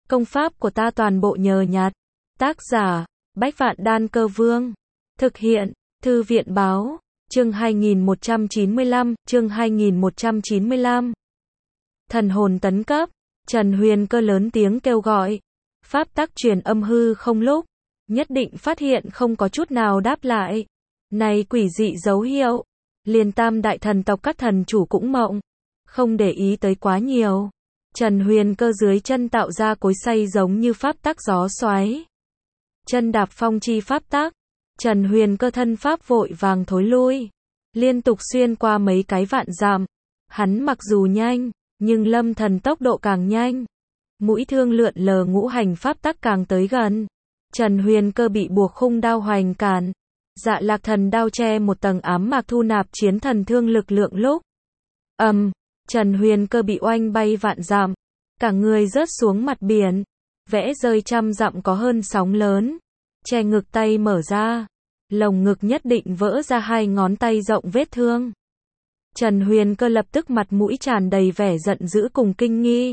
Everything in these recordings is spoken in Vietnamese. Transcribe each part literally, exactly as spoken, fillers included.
Công pháp của ta toàn bộ nhờ nhặt. Tác giả, Bách Vạn Đan Cơ Vương. Thực hiện, Thư viện Báo. Chương hai nghìn một trăm chín mươi lăm, chương hai nghìn một trăm chín mươi lăm. Thần hồn tấn cấp. Trần Huyền Cơ lớn tiếng kêu gọi. Pháp tắc truyền âm hư không lúc, nhất định phát hiện không có chút nào đáp lại. Này quỷ dị dấu hiệu. Liền tam đại thần tộc các thần chủ cũng mộng. Không để ý tới quá nhiều. Trần Huyền Cơ dưới chân tạo ra cối xay giống như pháp tắc gió xoáy. Chân đạp phong chi pháp tắc. Trần Huyền Cơ thân pháp vội vàng thối lui. Liên tục xuyên qua mấy cái vạn dặm. Hắn mặc dù nhanh, nhưng lâm thần tốc độ càng nhanh. Mũi thương lượn lờ ngũ hành pháp tắc càng tới gần. Trần Huyền Cơ bị buộc khung đao hoành cản. Dạ lạc thần đao che một tầng ám mạc thu nạp chiến thần thương lực lượng lúc. ầm, um, Trần Huyền Cơ bị oanh bay vạn dặm. Cả người rớt xuống mặt biển. Vẽ rơi trăm dặm có hơn sóng lớn. Che ngực tay mở ra. Lồng ngực nhất định vỡ ra hai ngón tay rộng vết thương. Trần Huyền Cơ lập tức mặt mũi tràn đầy vẻ giận dữ cùng kinh nghi.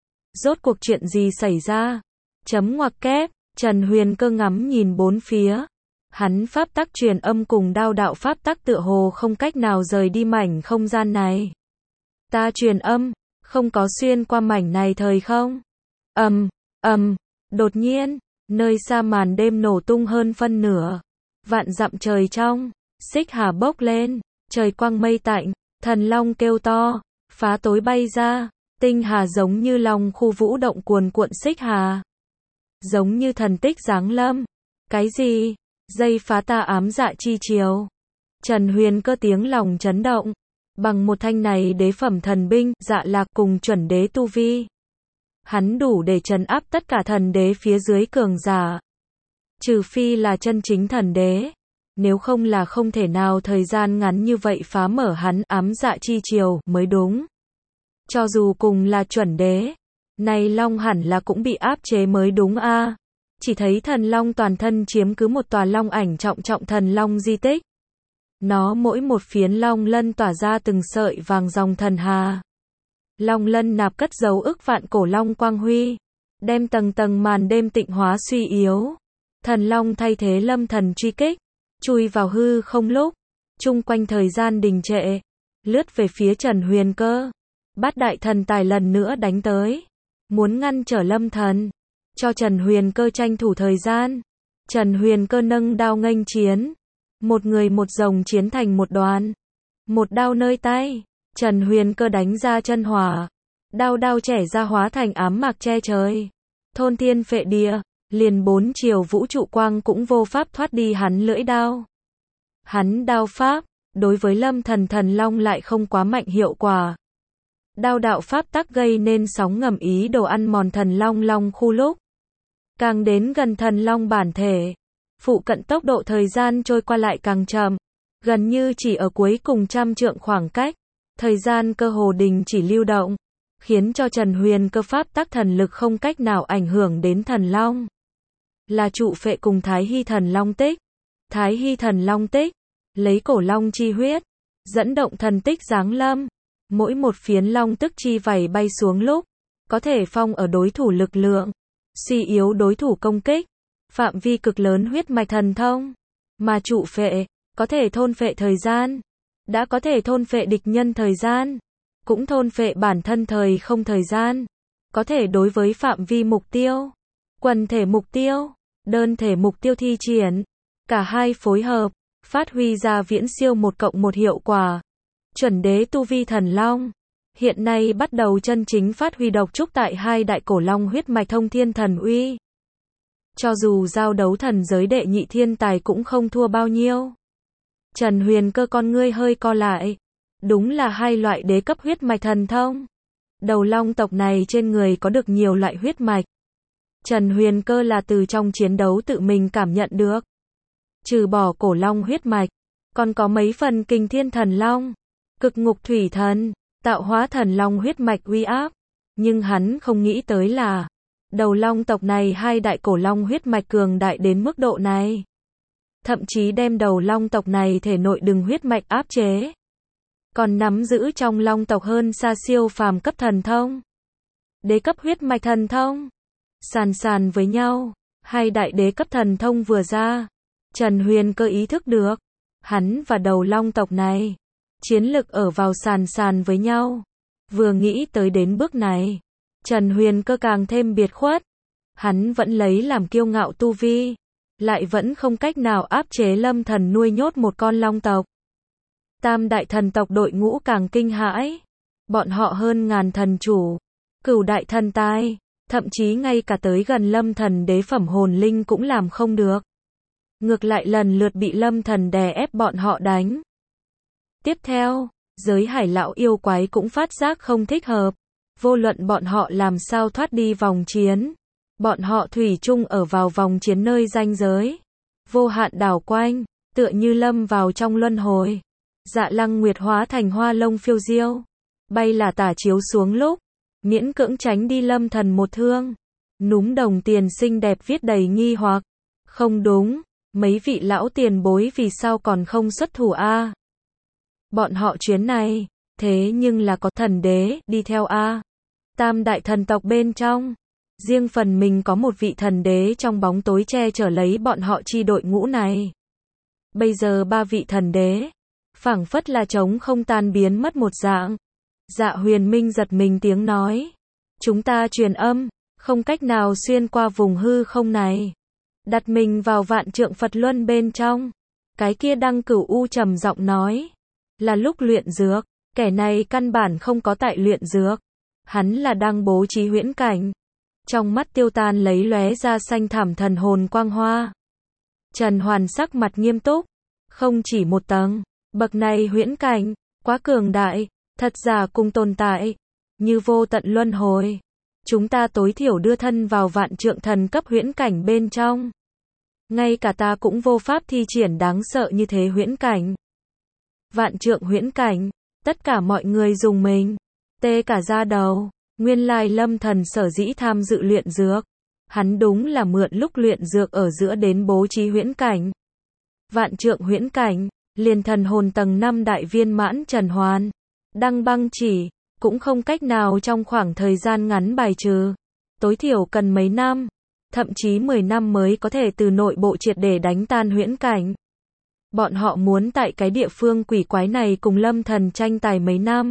Rốt cuộc chuyện gì xảy ra? Chấm ngoặc kép, Trần Huyền Cơ ngắm nhìn bốn phía. Hắn pháp tắc truyền âm cùng đao đạo pháp tắc tựa hồ không cách nào rời đi mảnh không gian này. Ta truyền âm, không có xuyên qua mảnh này thời không? Ầm, um, ầm, um, đột nhiên, nơi xa màn đêm nổ tung hơn phân nửa. Vạn dặm trời trong, xích hà bốc lên, trời quang mây tạnh, thần long kêu to, phá tối bay ra, tinh hà giống như lòng khu vũ động cuồn cuộn xích hà. Giống như thần tích giáng lâm. Cái gì? Dây phá ta ám dạ chi chiều. Trần Huyền Cơ tiếng lòng chấn động. Bằng một thanh này đế phẩm thần binh, dạ lạc cùng chuẩn đế tu vi. Hắn đủ để trấn áp tất cả thần đế phía dưới cường giả. Trừ phi là chân chính thần đế. Nếu không là không thể nào thời gian ngắn như vậy phá mở hắn ám dạ chi chiều mới đúng. Cho dù cùng là chuẩn đế, này long hẳn là cũng bị áp chế mới đúng a. À. Chỉ thấy thần long toàn thân chiếm cứ một tòa long ảnh trọng trọng thần long di tích. Nó mỗi một phiến long lân tỏa ra từng sợi vàng dòng thần hà. Long lân nạp cất dấu ức vạn cổ long quang huy, đem tầng tầng màn đêm tịnh hóa suy yếu. Thần long thay thế lâm thần truy kích, chui vào hư không lúc, chung quanh thời gian đình trệ, lướt về phía Trần Huyền Cơ. Bát đại thần tài lần nữa đánh tới, muốn ngăn trở lâm thần, cho Trần Huyền Cơ tranh thủ thời gian. Trần Huyền Cơ nâng đao nghênh chiến, một người một rồng chiến thành một đoàn, một đao nơi tay, Trần Huyền Cơ đánh ra chân hỏa, đao đao chẻ ra hóa thành ám mạc che trời, thôn thiên phệ địa, liền bốn chiều vũ trụ quang cũng vô pháp thoát đi hắn lưỡi đao. Hắn đao pháp, đối với lâm thần thần long lại không quá mạnh hiệu quả. Đao đạo pháp tắc gây nên sóng ngầm ý đồ ăn mòn thần long long khu lúc. Càng đến gần thần long bản thể, phụ cận tốc độ thời gian trôi qua lại càng chậm, gần như chỉ ở cuối cùng trăm trượng khoảng cách, thời gian cơ hồ đình chỉ lưu động, khiến cho Trần Huyền Cơ pháp tắc thần lực không cách nào ảnh hưởng đến thần long. Là trụ phệ cùng Thái Hy thần long tích. Thái Hy thần long tích, lấy cổ long chi huyết, dẫn động thần tích giáng lâm. Mỗi một phiến long tức chi vảy bay xuống lúc, có thể phong ở đối thủ lực lượng, suy yếu đối thủ công kích, phạm vi cực lớn huyết mạch thần thông. Mà trụ phệ, có thể thôn phệ thời gian, đã có thể thôn phệ địch nhân thời gian, cũng thôn phệ bản thân thời không thời gian, có thể đối với phạm vi mục tiêu, quần thể mục tiêu, đơn thể mục tiêu thi triển, cả hai phối hợp, phát huy ra viễn siêu một cộng một hiệu quả. Chuẩn đế tu vi thần long, hiện nay bắt đầu chân chính phát huy độc trúc tại hai đại cổ long huyết mạch thông thiên thần uy. Cho dù giao đấu thần giới đệ nhị thiên tài cũng không thua bao nhiêu. Trần Huyền Cơ con ngươi hơi co lại. Đúng là hai loại đế cấp huyết mạch thần thông. Đầu long tộc này trên người có được nhiều loại huyết mạch. Trần Huyền Cơ là từ trong chiến đấu tự mình cảm nhận được. Trừ bỏ cổ long huyết mạch, còn có mấy phần kình thiên thần long, cực ngục thủy thần, tạo hóa thần long huyết mạch uy áp. Nhưng hắn không nghĩ tới là, đầu long tộc này hai đại cổ long huyết mạch cường đại đến mức độ này. Thậm chí đem đầu long tộc này thể nội đừng huyết mạch áp chế. Còn nắm giữ trong long tộc hơn xa siêu phàm cấp thần thông. Đế cấp huyết mạch thần thông. Sàn sàn với nhau, hai đại đế cấp thần thông vừa ra. Trần Huyền Cơ ý thức được, hắn và đầu long tộc này, chiến lực ở vào sàn sàn với nhau. Vừa nghĩ tới đến bước này, Trần Huyền Cơ càng thêm biệt khuất. Hắn vẫn lấy làm kiêu ngạo tu vi, lại vẫn không cách nào áp chế Lâm Thần nuôi nhốt một con long tộc. Tam đại thần tộc đội ngũ càng kinh hãi. Bọn họ hơn ngàn thần chủ, cửu đại thần tai, thậm chí ngay cả tới gần Lâm Thần đế phẩm hồn linh cũng làm không được. Ngược lại lần lượt bị Lâm Thần đè ép bọn họ đánh. Tiếp theo, giới hải lão yêu quái cũng phát giác không thích hợp. Vô luận bọn họ làm sao thoát đi vòng chiến, bọn họ thủy chung ở vào vòng chiến nơi ranh giới. Vô hạn đảo quanh, tựa như lâm vào trong luân hồi. Dạ Lăng Nguyệt hóa thành hoa lông phiêu diêu, bay là tả chiếu xuống lúc, miễn cưỡng tránh đi Lâm Thần một thương. Núm đồng tiền xinh đẹp viết đầy nghi hoặc. Không đúng, mấy vị lão tiền bối vì sao còn không xuất thủ a? Bọn họ chuyến này, thế nhưng là có thần đế đi theo a. Tam đại thần tộc bên trong, riêng phần mình có một vị thần đế trong bóng tối che chở lấy bọn họ chi đội ngũ này. Bây giờ ba vị thần đế, phảng phất là trống không tan biến mất một dạng. Dạ Huyền Minh giật mình tiếng nói, chúng ta truyền âm, không cách nào xuyên qua vùng hư không này. Đặt mình vào vạn trượng Phật luân bên trong. Cái kia Đăng Cửu U trầm giọng nói, là lúc luyện dược, kẻ này căn bản không có tại luyện dược. Hắn là đang bố trí huyễn cảnh. Trong mắt tiêu tan lấy lóe ra xanh thảm thần hồn quang hoa. Trần Hoàn sắc mặt nghiêm túc, không chỉ một tầng, bậc này huyễn cảnh, quá cường đại, thật giả cùng tồn tại, như vô tận luân hồi. Chúng ta tối thiểu đưa thân vào vạn trượng thần cấp huyễn cảnh bên trong. Ngay cả ta cũng vô pháp thi triển đáng sợ như thế huyễn cảnh. Vạn trượng huyễn cảnh, tất cả mọi người dùng mình, tê cả da đầu. Nguyên lai Lâm Thần sở dĩ tham dự luyện dược, hắn đúng là mượn lúc luyện dược ở giữa đến bố trí huyễn cảnh. Vạn trượng huyễn cảnh, liền thần hồn tầng năm đại viên mãn Trần Hoàn, Đăng Băng Chỉ, cũng không cách nào trong khoảng thời gian ngắn bài trừ. Tối thiểu cần mấy năm, thậm chí mười năm mới có thể từ nội bộ triệt để đánh tan huyễn cảnh. Bọn họ muốn tại cái địa phương quỷ quái này cùng Lâm Thần tranh tài mấy năm.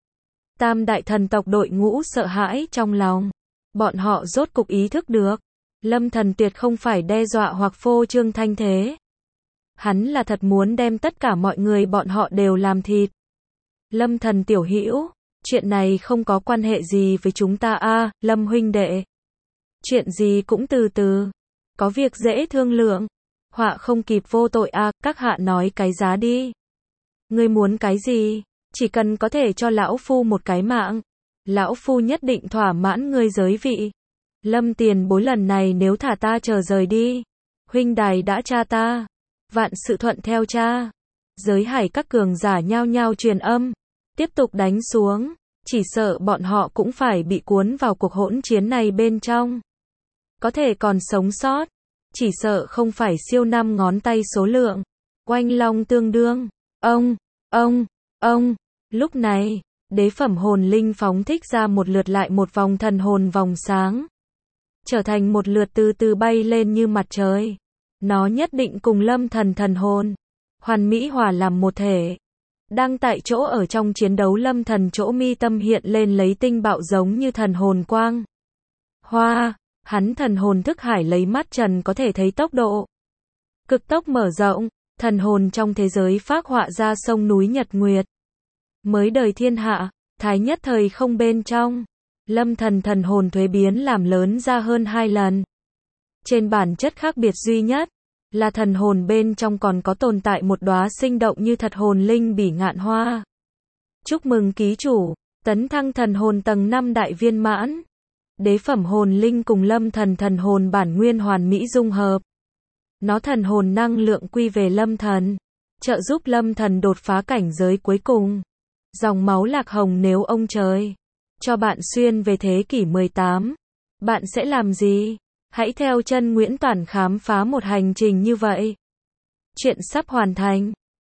Tam đại thần tộc đội ngũ sợ hãi trong lòng. Bọn họ rốt cục ý thức được, Lâm Thần tuyệt không phải đe dọa hoặc phô trương thanh thế. Hắn là thật muốn đem tất cả mọi người bọn họ đều làm thịt. Lâm Thần tiểu hữu, chuyện này không có quan hệ gì với chúng ta a, Lâm huynh đệ. Chuyện gì cũng từ từ, có việc dễ thương lượng. Họa không kịp vô tội a, các hạ nói cái giá đi. Ngươi muốn cái gì? Chỉ cần có thể cho lão phu một cái mạng, lão phu nhất định thỏa mãn ngươi giới vị. Lâm tiền bối lần này nếu thả ta chờ rời đi, huynh đài đã cha ta, vạn sự thuận theo cha. Giới hải các cường giả nhao nhao truyền âm, tiếp tục đánh xuống, chỉ sợ bọn họ cũng phải bị cuốn vào cuộc hỗn chiến này bên trong. Có thể còn sống sót, chỉ sợ không phải siêu năm ngón tay số lượng. Oanh long tương đương, ông, ông, ông. Lúc này, đế phẩm hồn linh phóng thích ra một lượt lại một vòng thần hồn vòng sáng. Trở thành một lượt từ từ bay lên như mặt trời. Nó nhất định cùng Lâm Thần thần hồn, hoàn mỹ hòa làm một thể. Đang tại chỗ ở trong chiến đấu Lâm Thần chỗ mi tâm hiện lên lấy tinh bạo giống như thần hồn quang. Hoa, hắn thần hồn thức hải lấy mắt trần có thể thấy tốc độ. Cực tốc mở rộng, thần hồn trong thế giới phác họa ra sông núi Nhật Nguyệt. Mới đời thiên hạ, thái nhất thời không bên trong. Lâm Thần thần hồn thuế biến làm lớn ra hơn hai lần. Trên bản chất khác biệt duy nhất, là thần hồn bên trong còn có tồn tại một đóa sinh động như thật hồn linh bỉ ngạn hoa. Chúc mừng ký chủ, tấn thăng thần hồn tầng năm đại viên mãn. Đế phẩm hồn linh cùng Lâm Thần thần hồn bản nguyên hoàn mỹ dung hợp. Nó thần hồn năng lượng quy về Lâm Thần, trợ giúp Lâm Thần đột phá cảnh giới cuối cùng. Dòng máu lạc hồng nếu ông trời cho bạn xuyên về thế kỷ mười tám, bạn sẽ làm gì? Hãy theo chân Nguyễn Toản khám phá một hành trình như vậy. Chuyện sắp hoàn thành.